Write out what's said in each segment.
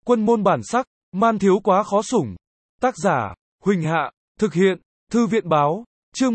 Quân môn bản sắc, man thiếu quá khó sủng. Tác giả, Huỳnh Hạ, thực hiện, Thư viện báo, chương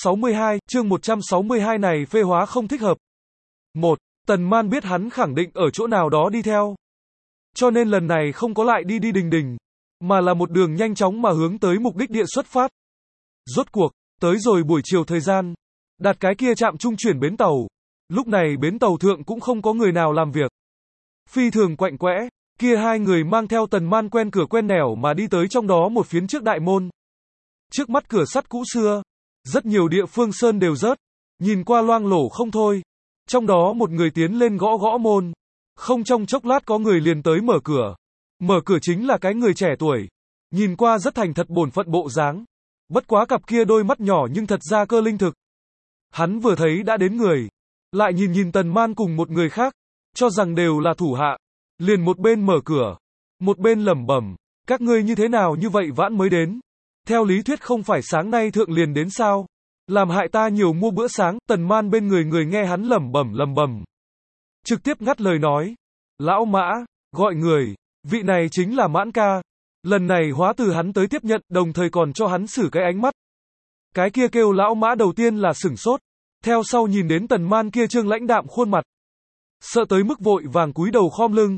162 này phê hóa không thích hợp. 1. Tần Man biết hắn khẳng định ở chỗ nào đó đi theo. Cho nên lần này không có lại đi đình đình, mà là một đường nhanh chóng mà hướng tới mục đích địa xuất phát. Rốt cuộc, tới rồi buổi chiều thời gian, đặt cái kia trạm trung chuyển bến tàu. Lúc này bến tàu thượng cũng không có người nào làm việc. Phi thường quạnh quẽ, kia hai người mang theo Tần Man quen cửa quen nẻo mà đi tới trong đó một phiến trước đại môn. Trước mắt cửa sắt cũ xưa, rất nhiều địa phương sơn đều rớt, nhìn qua loang lổ không thôi. Trong đó một người tiến lên gõ gõ môn, không trong chốc lát có người liền tới mở cửa. Mở cửa chính là cái người trẻ tuổi, nhìn qua rất thành thật bổn phận bộ dáng. Bất quá cặp kia đôi mắt nhỏ nhưng thật ra cơ linh thực. Hắn vừa thấy đã đến người, lại nhìn Tần Man cùng một người khác, cho rằng đều là thủ hạ, liền một bên mở cửa, một bên lẩm bẩm, các ngươi như thế nào như vậy vãn mới đến? Theo lý thuyết không phải sáng nay thượng liền đến sao? Làm hại ta nhiều mua bữa sáng. Tần Man bên người nghe hắn lẩm bẩm, trực tiếp ngắt lời nói, lão Mã, gọi người, vị này chính là Mãn ca. Lần này hóa từ hắn tới tiếp nhận, đồng thời còn cho hắn xử cái ánh mắt. Cái kia kêu lão Mã đầu tiên là sửng sốt, theo sau nhìn đến Tần Man kia trương lãnh đạm khuôn mặt, sợ tới mức vội vàng cúi đầu khom lưng.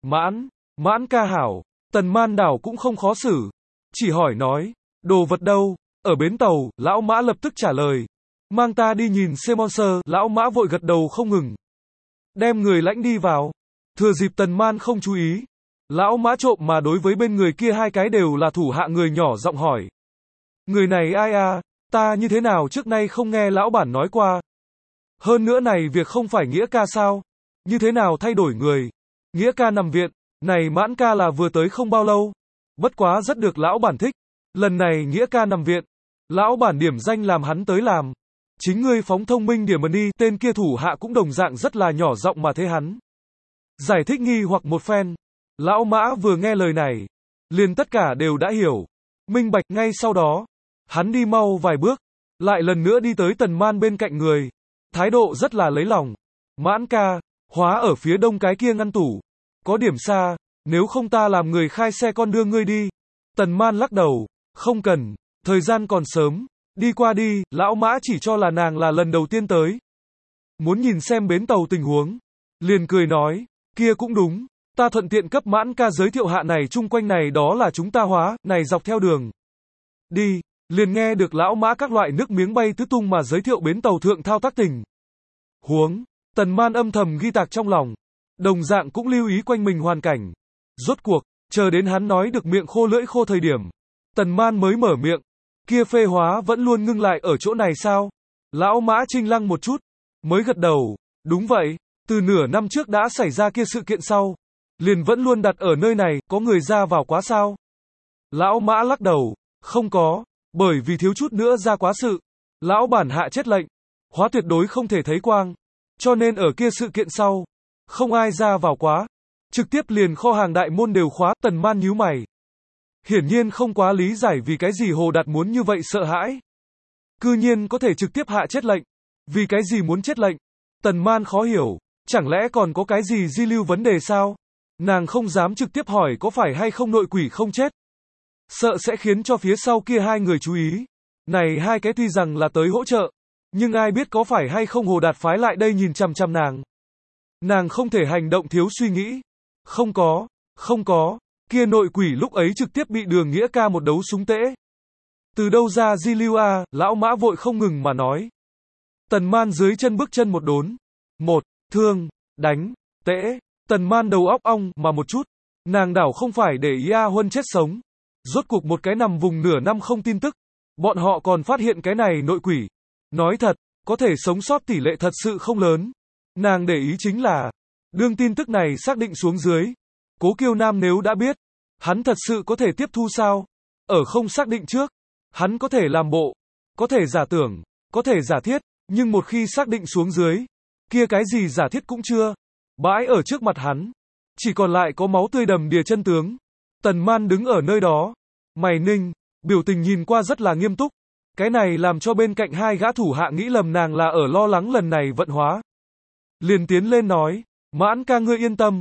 Mãn ca hảo. Tần Man đảo cũng không khó xử, chỉ hỏi nói, đồ vật đâu? Ở bến tàu. Lão Mã lập tức trả lời, mang ta đi nhìn Semonser. Lão Mã vội gật đầu không ngừng, đem người lãnh đi vào. Thừa dịp Tần Man không chú ý, lão Mã trộm mà đối với bên người kia hai cái đều là thủ hạ người nhỏ giọng hỏi, người này ai à? Ta như thế nào trước nay không nghe lão bản nói qua? Hơn nữa này việc không phải Nghĩa ca sao? Như thế nào thay đổi người? Nghĩa ca nằm viện, này Mãn ca là vừa tới không bao lâu. Bất quá rất được lão bản thích. Lần này Nghĩa ca nằm viện, lão bản điểm danh làm hắn tới làm. Chính ngươi phóng thông minh điểm đi. Tên kia thủ hạ cũng đồng dạng rất là nhỏ giọng mà thế hắn giải thích nghi hoặc một phen. Lão Mã vừa nghe lời này, liền tất cả đều đã hiểu, minh bạch. Ngay sau đó, hắn đi mau vài bước, lại lần nữa đi tới Tần Man bên cạnh người, thái độ rất là lấy lòng. Mãn ca, hóa ở phía đông cái kia ngăn tủ, có điểm xa, nếu không ta làm người khai xe con đưa ngươi đi. Tần Man lắc đầu, không cần, thời gian còn sớm, đi qua đi. Lão Mã chỉ cho là nàng là lần đầu tiên tới, muốn nhìn xem bến tàu tình huống, liền cười nói, kia cũng đúng, ta thuận tiện cấp Mãn ca giới thiệu hạ này chung quanh này đó là chúng ta hóa, này dọc theo đường đi, liền nghe được lão Mã các loại nước miếng bay tứ tung mà giới thiệu bến tàu thượng thao tác tình huống. Tần Man âm thầm ghi tạc trong lòng, đồng dạng cũng lưu ý quanh mình hoàn cảnh. Rốt cuộc, chờ đến hắn nói được miệng khô lưỡi khô thời điểm, Tần Man mới mở miệng, kia phê hóa vẫn luôn ngưng lại ở chỗ này sao? Lão Mã trinh lăng một chút, mới gật đầu, đúng vậy, từ nửa năm trước đã xảy ra kia sự kiện sau, liền vẫn luôn đặt ở nơi này. Có người ra vào quá sao? Lão Mã lắc đầu, không có, bởi vì thiếu chút nữa ra quá sự, lão bản hạ chết lệnh, hóa tuyệt đối không thể thấy quang, cho nên ở kia sự kiện sau, không ai ra vào quá, trực tiếp liền kho hàng đại môn đều khóa. Tần Man nhíu mày, hiển nhiên không quá lý giải vì cái gì Hồ Đạt muốn như vậy sợ hãi, cư nhiên có thể trực tiếp hạ chết lệnh. Vì cái gì muốn chết lệnh? Tần Man khó hiểu, chẳng lẽ còn có cái gì di lưu vấn đề sao? Nàng không dám trực tiếp hỏi có phải hay không nội quỷ không chết, sợ sẽ khiến cho phía sau kia hai người chú ý. Này hai cái tuy rằng là tới hỗ trợ, nhưng ai biết có phải hay không Hồ Đạt phái lại đây nhìn chằm chằm nàng. Nàng không thể hành động thiếu suy nghĩ. Không có, kia nội quỷ lúc ấy trực tiếp bị Đường Nghĩa ca một đấu súng tễ. Từ đâu ra di lưu a? Lão Mã vội không ngừng mà nói. Tần Man dưới chân bước chân một đốn. Một, thương, đánh, tễ. Tần Man đầu óc ong mà một chút. Nàng đảo không phải để ý A Huân chết sống. Rốt cuộc một cái nằm vùng nửa năm không tin tức. Bọn họ còn phát hiện cái này nội quỷ. Nói thật, có thể sống sót tỷ lệ thật sự không lớn. Nàng để ý chính là, đương tin tức này xác định xuống dưới, Cố Kiêu Nam nếu đã biết, hắn thật sự có thể tiếp thu sao? Ở không xác định trước, hắn có thể làm bộ, có thể giả tưởng, có thể giả thiết, nhưng một khi xác định xuống dưới, kia cái gì giả thiết cũng chưa, bãi ở trước mặt hắn, chỉ còn lại có máu tươi đầm đìa chân tướng. Tần Man đứng ở nơi đó, mày ninh, biểu tình nhìn qua rất là nghiêm túc. Cái này làm cho bên cạnh hai gã thủ hạ nghĩ lầm nàng là ở lo lắng lần này vận hóa. Liền tiến lên nói, Mãn ca ngươi yên tâm,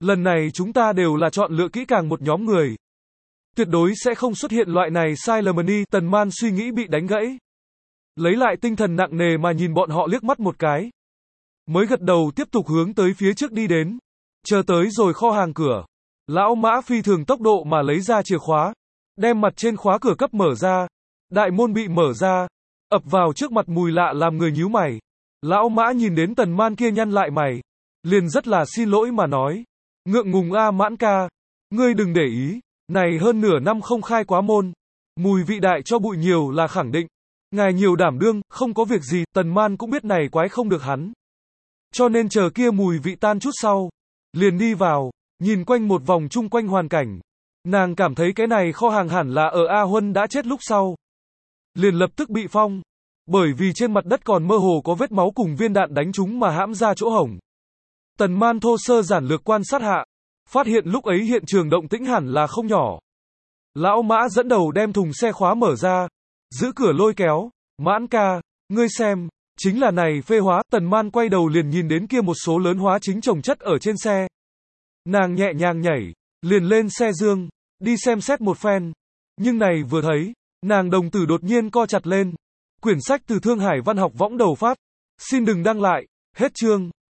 Lần này chúng ta đều là chọn lựa kỹ càng một nhóm người. Tuyệt đối sẽ không xuất hiện loại này sai lầm. Tần Man suy nghĩ bị đánh gãy. Lấy lại tinh thần nặng nề mà nhìn bọn họ liếc mắt một cái. Mới gật đầu tiếp tục hướng tới phía trước đi đến. Chờ tới rồi kho hàng cửa. Lão Mã phi thường tốc độ mà lấy ra chìa khóa. Đem mặt trên khóa cửa cấp mở ra. Đại môn bị mở ra. Ập vào trước mặt mùi lạ làm người nhíu mày. Lão Mã nhìn đến Tần Man kia nhăn lại mày. Liền rất là xin lỗi mà nói. Ngượng ngùng a Mãn ca. Ngươi đừng để ý. Này hơn nửa năm không khai quá môn. Mùi vị đại cho bụi nhiều là khẳng định. Ngài nhiều đảm đương, không có việc gì. Tần Man cũng biết này quái không được hắn. Cho nên chờ kia mùi vị tan chút sau. Liền đi vào. Nhìn quanh một vòng chung quanh hoàn cảnh. Nàng cảm thấy cái này kho hàng hẳn là ở A Huân đã chết lúc sau. Liền lập tức bị phong. Bởi vì trên mặt đất còn mơ hồ có vết máu cùng viên đạn đánh trúng mà hãm ra chỗ hổng. Tần Man thô sơ giản lược quan sát hạ. Phát hiện lúc ấy hiện trường động tĩnh hẳn là không nhỏ. Lão Mã dẫn đầu đem thùng xe khóa mở ra. Giữ cửa lôi kéo. Mãn ca, ngươi xem. Chính là này phê hóa. Tần Man quay đầu liền nhìn đến kia một số lớn hóa chính chồng chất ở trên xe. Nàng nhẹ nhàng nhảy. Liền lên xe dương. Đi xem xét một phen. Nhưng này vừa thấy. Nàng đồng tử đột nhiên co chặt lên. Quyển sách từ Thương Hải Văn học võng đầu phát. Xin đừng đăng lại. Hết chương.